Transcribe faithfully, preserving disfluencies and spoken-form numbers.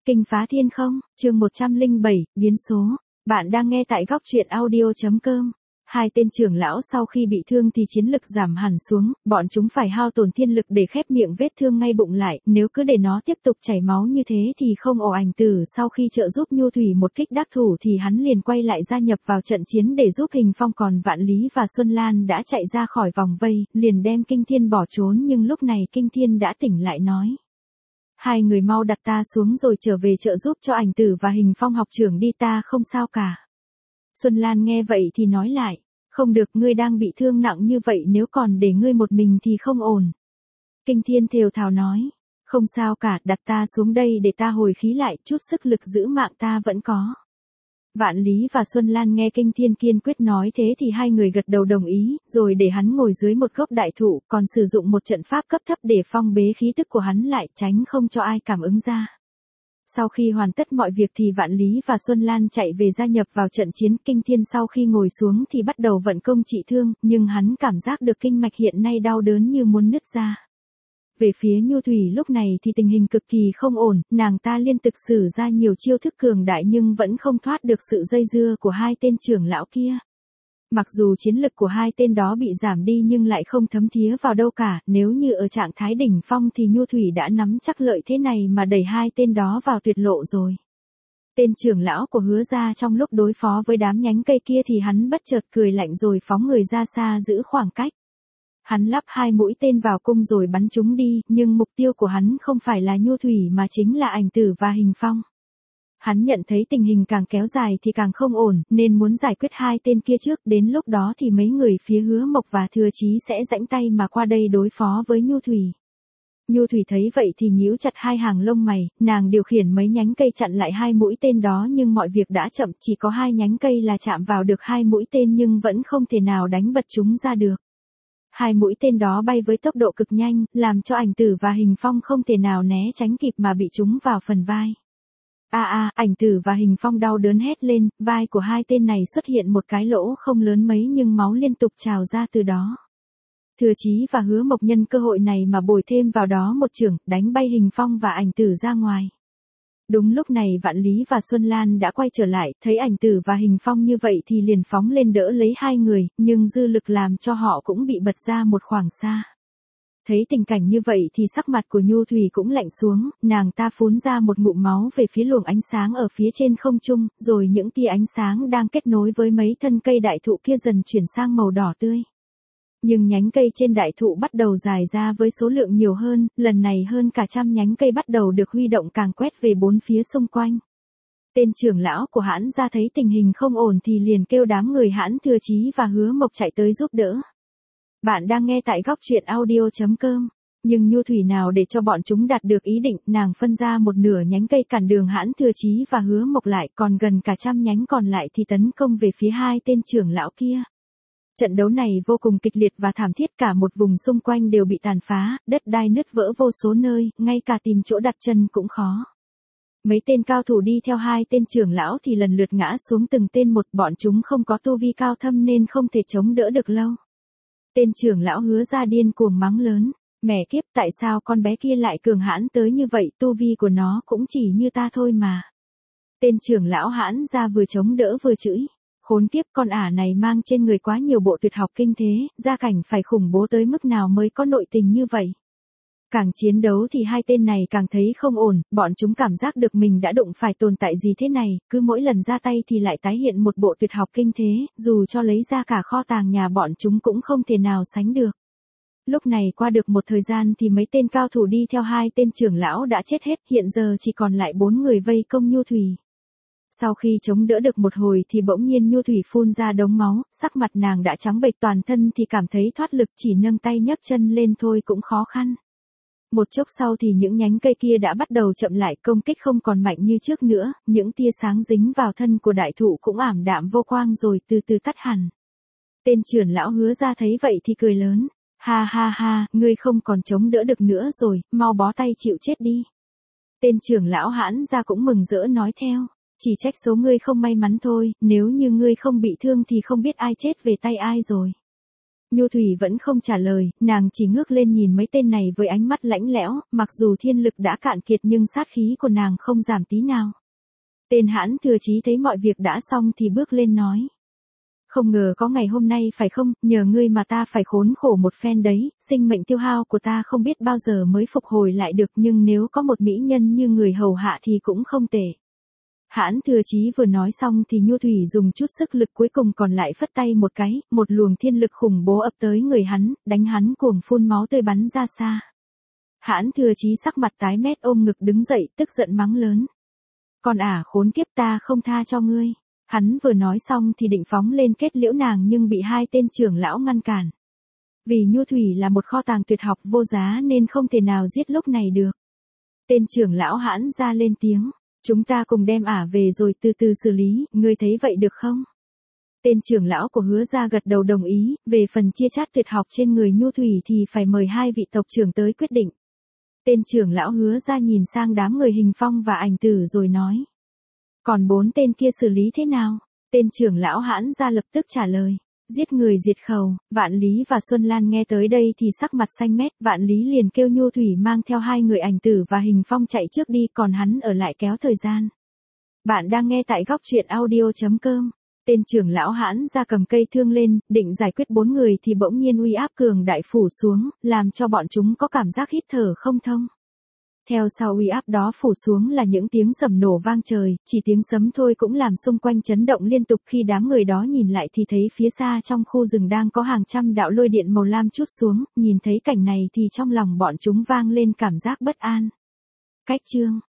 Kinh phá thiên không, chương một trăm lẻ bảy, biến số. Bạn đang nghe tại góc truyện audio.com. Hai tên trưởng lão sau khi bị thương thì chiến lực giảm hẳn xuống, bọn chúng phải hao tổn thiên lực để khép miệng vết thương ngay bụng lại, nếu cứ để nó tiếp tục chảy máu như thế thì không ổ. Ảnh Tử sau khi trợ giúp Nhu Thủy một kích đắc thủ thì hắn liền quay lại gia nhập vào trận chiến để giúp Hình Phong, còn Vạn Lý và Xuân Lan đã chạy ra khỏi vòng vây, liền đem Kinh Thiên bỏ trốn, nhưng lúc này Kinh Thiên đã tỉnh lại nói: hai người mau đặt ta xuống rồi trở về trợ giúp cho Ảnh Tử và Hình Phong học trưởng đi, ta không sao cả. Xuân Lan nghe vậy thì nói lại: không được, ngươi đang bị thương nặng như vậy, nếu còn để ngươi một mình thì không ổn. Kinh Thiên thều thào nói: không sao cả, đặt ta xuống đây để ta hồi khí lại, chút sức lực giữ mạng ta vẫn có. Vạn Lý và Xuân Lan nghe Kinh Thiên kiên quyết nói thế thì hai người gật đầu đồng ý, rồi để hắn ngồi dưới một gốc đại thụ, còn sử dụng một trận pháp cấp thấp để phong bế khí tức của hắn lại, tránh không cho ai cảm ứng ra. Sau khi hoàn tất mọi việc thì Vạn Lý và Xuân Lan chạy về gia nhập vào trận chiến. Kinh Thiên sau khi ngồi xuống thì bắt đầu vận công trị thương, nhưng hắn cảm giác được kinh mạch hiện nay đau đớn như muốn nứt ra. Về phía Nhu Thủy lúc này thì tình hình cực kỳ không ổn, nàng ta liên tục sử ra nhiều chiêu thức cường đại nhưng vẫn không thoát được sự dây dưa của hai tên trưởng lão kia. Mặc dù chiến lực của hai tên đó bị giảm đi nhưng lại không thấm thía vào đâu cả, nếu như ở trạng thái đỉnh phong thì Nhu Thủy đã nắm chắc lợi thế này mà đẩy hai tên đó vào tuyệt lộ rồi. Tên trưởng lão của Hứa gia trong lúc đối phó với đám nhánh cây kia thì hắn bất chợt cười lạnh rồi phóng người ra xa giữ khoảng cách. Hắn lắp hai mũi tên vào cung rồi bắn chúng đi, nhưng mục tiêu của hắn không phải là Nhu Thủy mà chính là Ảnh Tử và Hình Phong. Hắn nhận thấy tình hình càng kéo dài thì càng không ổn, nên muốn giải quyết hai tên kia trước, đến lúc đó thì mấy người phía Hứa Mộc và Thừa Chí sẽ rãnh tay mà qua đây đối phó với Nhu Thủy. Nhu Thủy thấy vậy thì nhíu chặt hai hàng lông mày, nàng điều khiển mấy nhánh cây chặn lại hai mũi tên đó nhưng mọi việc đã chậm, chỉ có hai nhánh cây là chạm vào được hai mũi tên nhưng vẫn không thể nào đánh bật chúng ra được. Hai mũi tên đó bay với tốc độ cực nhanh, làm cho Ảnh Tử và Hình Phong không thể nào né tránh kịp mà bị trúng vào phần vai. A a, Ảnh Tử và Hình Phong đau đớn hét lên, vai của hai tên này xuất hiện một cái lỗ không lớn mấy nhưng máu liên tục trào ra từ đó. Thừa Chí và Hứa Mộc nhân cơ hội này mà bồi thêm vào đó một chưởng, đánh bay Hình Phong và Ảnh Tử ra ngoài. Đúng lúc này Vạn Lý và Xuân Lan đã quay trở lại, thấy Ảnh Tử và Hình Phong như vậy thì liền phóng lên đỡ lấy hai người, nhưng dư lực làm cho họ cũng bị bật ra một khoảng xa. Thấy tình cảnh như vậy thì sắc mặt của Nhu Thủy cũng lạnh xuống, nàng ta phun ra một ngụm máu về phía luồng ánh sáng ở phía trên không trung, rồi những tia ánh sáng đang kết nối với mấy thân cây đại thụ kia dần chuyển sang màu đỏ tươi. Nhưng nhánh cây trên đại thụ bắt đầu dài ra với số lượng nhiều hơn, lần này hơn cả trăm nhánh cây bắt đầu được huy động càng quét về bốn phía xung quanh. Tên trưởng lão của Hãn gia thấy tình hình không ổn thì liền kêu đám người Hãn, Thừa Chí và Hứa Mộc chạy tới giúp đỡ. Bạn đang nghe tại góc truyện audio.com. Nhưng Nhu Thủy nào để cho bọn chúng đạt được ý định, nàng phân ra một nửa nhánh cây cản đường Hãn, Thừa Chí và Hứa Mộc lại, còn gần cả trăm nhánh còn lại thì tấn công về phía hai tên trưởng lão kia. Trận đấu này vô cùng kịch liệt và thảm thiết, cả một vùng xung quanh đều bị tàn phá, đất đai nứt vỡ vô số nơi, ngay cả tìm chỗ đặt chân cũng khó. Mấy tên cao thủ đi theo hai tên trưởng lão thì lần lượt ngã xuống từng tên một, bọn chúng không có tu vi cao thâm nên không thể chống đỡ được lâu. Tên trưởng lão Hứa ra điên cuồng mắng lớn: mẹ kiếp, tại sao con bé kia lại cường hãn tới như vậy, tu vi của nó cũng chỉ như ta thôi mà. Tên trưởng lão Hãn ra vừa chống đỡ vừa chửi: khốn kiếp, con ả này mang trên người quá nhiều bộ tuyệt học kinh thế, gia cảnh phải khủng bố tới mức nào mới có nội tình như vậy. Càng chiến đấu thì hai tên này càng thấy không ổn, bọn chúng cảm giác được mình đã đụng phải tồn tại gì thế này, cứ mỗi lần ra tay thì lại tái hiện một bộ tuyệt học kinh thế, dù cho lấy ra cả kho tàng nhà bọn chúng cũng không thể nào sánh được. Lúc này qua được một thời gian thì mấy tên cao thủ đi theo hai tên trưởng lão đã chết hết, hiện giờ chỉ còn lại bốn người vây công Nhu Thủy. Sau khi chống đỡ được một hồi thì bỗng nhiên Nhu Thủy phun ra đống máu, sắc mặt nàng đã trắng bệch, toàn thân thì cảm thấy thoát lực, chỉ nâng tay nhấc chân lên thôi cũng khó khăn. Một chốc sau thì những nhánh cây kia đã bắt đầu chậm lại, công kích không còn mạnh như trước nữa, những tia sáng dính vào thân của đại thụ cũng ảm đạm vô quang rồi từ từ tắt hẳn. Tên trưởng lão Hứa ra thấy vậy thì cười lớn: ha ha ha, ngươi không còn chống đỡ được nữa rồi, mau bó tay chịu chết đi. Tên trưởng lão Hãn ra cũng mừng rỡ nói theo: chỉ trách số ngươi không may mắn thôi, nếu như ngươi không bị thương thì không biết ai chết về tay ai rồi. Nhu Thủy vẫn không trả lời, nàng chỉ ngước lên nhìn mấy tên này với ánh mắt lãnh lẽo, mặc dù thiên lực đã cạn kiệt nhưng sát khí của nàng không giảm tí nào. Tên Hãn Thừa Chí thấy mọi việc đã xong thì bước lên nói. Không ngờ có ngày hôm nay phải không, nhờ ngươi mà ta phải khốn khổ một phen đấy, sinh mệnh tiêu hao của ta không biết bao giờ mới phục hồi lại được, nhưng nếu có một mỹ nhân như người hầu hạ thì cũng không tệ. Hãn Thừa Chí vừa nói xong thì Nhu Thủy dùng chút sức lực cuối cùng còn lại phất tay một cái, một luồng thiên lực khủng bố ập tới người hắn, đánh hắn cuồng phun máu tươi bắn ra xa. Hãn Thừa Chí sắc mặt tái mét ôm ngực đứng dậy, tức giận mắng lớn. Còn ả khốn kiếp, ta không tha cho ngươi. Hắn vừa nói xong thì định phóng lên kết liễu nàng nhưng bị hai tên trưởng lão ngăn cản. Vì Nhu Thủy là một kho tàng tuyệt học vô giá nên không thể nào giết lúc này được. Tên trưởng lão Hãn ra lên tiếng. Chúng ta cùng đem ả về rồi từ từ xử lý, ngươi thấy vậy được không? Tên trưởng lão của Hứa gia gật đầu đồng ý, về phần chia chác tuyệt học trên người Nhu Thủy thì phải mời hai vị tộc trưởng tới quyết định. Tên trưởng lão Hứa gia nhìn sang đám người Hình Phong và Ảnh Tử rồi nói. Còn bốn tên kia xử lý thế nào? Tên trưởng lão Hãn ra lập tức trả lời. Giết người diệt khẩu. Vạn Lý và Xuân Lan nghe tới đây thì sắc mặt xanh mét. Vạn Lý liền kêu Nhu Thủy mang theo hai người Ảnh Tử và Hình Phong chạy trước đi, còn hắn ở lại kéo thời gian. Bạn đang nghe tại góc truyện audio chấm com. Tên trưởng lão Hãn ra cầm cây thương lên, định giải quyết bốn người thì bỗng nhiên uy áp cường đại phủ xuống, làm cho bọn chúng có cảm giác hít thở không thông. Theo sau uy áp đó phủ xuống là những tiếng sầm nổ vang trời, chỉ tiếng sấm thôi cũng làm xung quanh chấn động liên tục. Khi đám người đó nhìn lại thì thấy phía xa trong khu rừng đang có hàng trăm đạo lôi điện màu lam trút xuống, nhìn thấy cảnh này thì trong lòng bọn chúng vang lên cảm giác bất an. Cách chương